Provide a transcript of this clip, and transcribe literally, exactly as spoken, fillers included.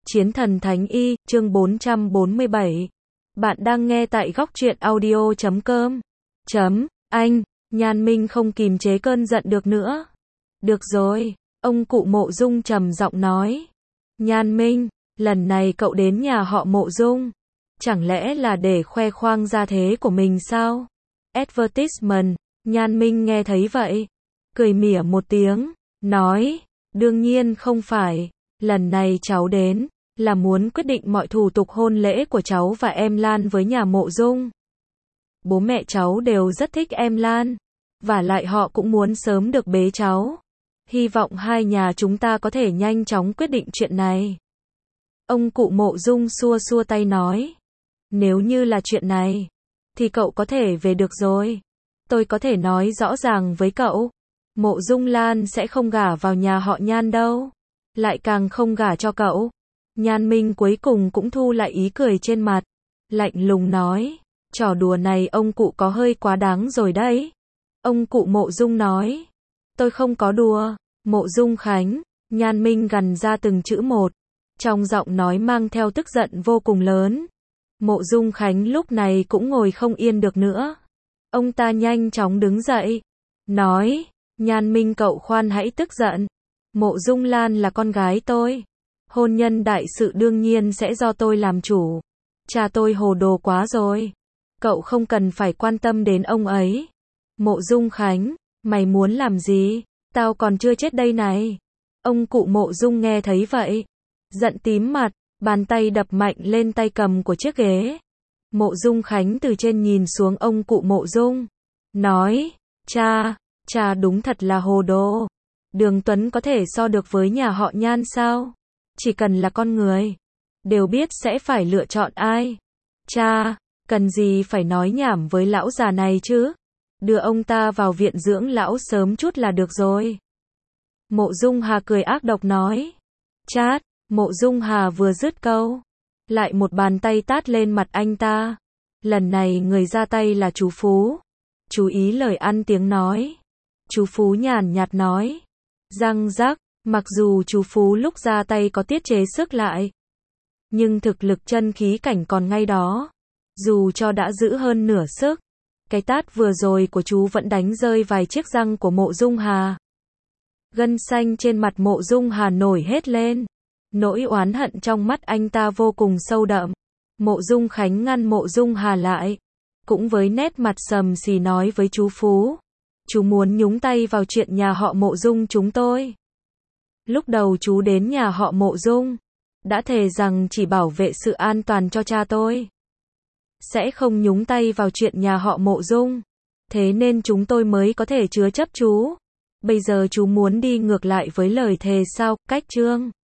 Chiến thần Thánh Y, chương bốn trăm bốn mươi bảy. Bạn đang nghe tại góc truyện audio chấm com. Chấm, anh, Nhan Minh không kìm chế cơn giận được nữa. Được rồi, ông cụ Mộ Dung trầm giọng nói. Nhan Minh, lần này cậu đến nhà họ Mộ Dung, chẳng lẽ là để khoe khoang gia thế của mình sao? Advertisement, Nhan Minh nghe thấy vậy, cười mỉa một tiếng, nói, đương nhiên không phải, lần này cháu đến, là muốn quyết định mọi thủ tục hôn lễ của cháu và em Lan với nhà Mộ Dung. Bố mẹ cháu đều rất thích em Lan, và lại họ cũng muốn sớm được bế cháu. Hy vọng hai nhà chúng ta có thể nhanh chóng quyết định chuyện này. Ông cụ Mộ Dung xua xua tay nói, nếu như là chuyện này, thì cậu có thể về được rồi. Tôi có thể nói rõ ràng với cậu, Mộ Dung Lan sẽ không gả vào nhà họ Nhan đâu, lại càng không gả cho cậu. Nhan Minh cuối cùng cũng thu lại ý cười trên mặt, lạnh lùng nói, trò đùa này ông cụ có hơi quá đáng rồi đấy. Ông cụ Mộ Dung nói, tôi không có đùa, Mộ Dung Khánh. Nhan Minh gằn ra từng chữ một, trong giọng nói mang theo tức giận vô cùng lớn. Mộ Dung Khánh lúc này cũng ngồi không yên được nữa. Ông ta nhanh chóng đứng dậy, nói, Nhan Minh cậu khoan hãy tức giận. Mộ Dung Lan là con gái tôi. Hôn nhân đại sự đương nhiên sẽ do tôi làm chủ. Cha tôi hồ đồ quá rồi. Cậu không cần phải quan tâm đến ông ấy. Mộ Dung Khánh, mày muốn làm gì? Tao còn chưa chết đây này. Ông cụ Mộ Dung nghe thấy vậy, giận tím mặt, bàn tay đập mạnh lên tay cầm của chiếc ghế. Mộ Dung Khánh từ trên nhìn xuống ông cụ Mộ Dung, nói, cha, cha đúng thật là hồ đồ. Đường Tuấn có thể so được với nhà họ Nhan sao? Chỉ cần là con người, đều biết sẽ phải lựa chọn ai. Cha, cần gì phải nói nhảm với lão già này chứ? Đưa ông ta vào viện dưỡng lão sớm chút là được rồi. Mộ Dung Hà cười ác độc nói. Chát, Mộ Dung Hà vừa dứt câu, lại một bàn tay tát lên mặt anh ta. Lần này người ra tay là chú Phú. Chú ý lời ăn tiếng nói. Chú Phú nhàn nhạt nói. Răng rắc, mặc dù chú Phú lúc ra tay có tiết chế sức lại, nhưng thực lực chân khí cảnh còn ngay đó. Dù cho đã giữ hơn nửa sức, cái tát vừa rồi của chú vẫn đánh rơi vài chiếc răng của Mộ Dung Hà. Gân xanh trên mặt Mộ Dung Hà nổi hết lên. Nỗi oán hận trong mắt anh ta vô cùng sâu đậm. Mộ Dung Khánh ngăn Mộ Dung Hà lại, cũng với nét mặt sầm xì nói với chú Phú, chú muốn nhúng tay vào chuyện nhà họ Mộ Dung chúng tôi. Lúc đầu chú đến nhà họ Mộ Dung, đã thề rằng chỉ bảo vệ sự an toàn cho cha tôi, sẽ không nhúng tay vào chuyện nhà họ Mộ Dung. Thế nên chúng tôi mới có thể chứa chấp chú. Bây giờ chú muốn đi ngược lại với lời thề sao? Cách chương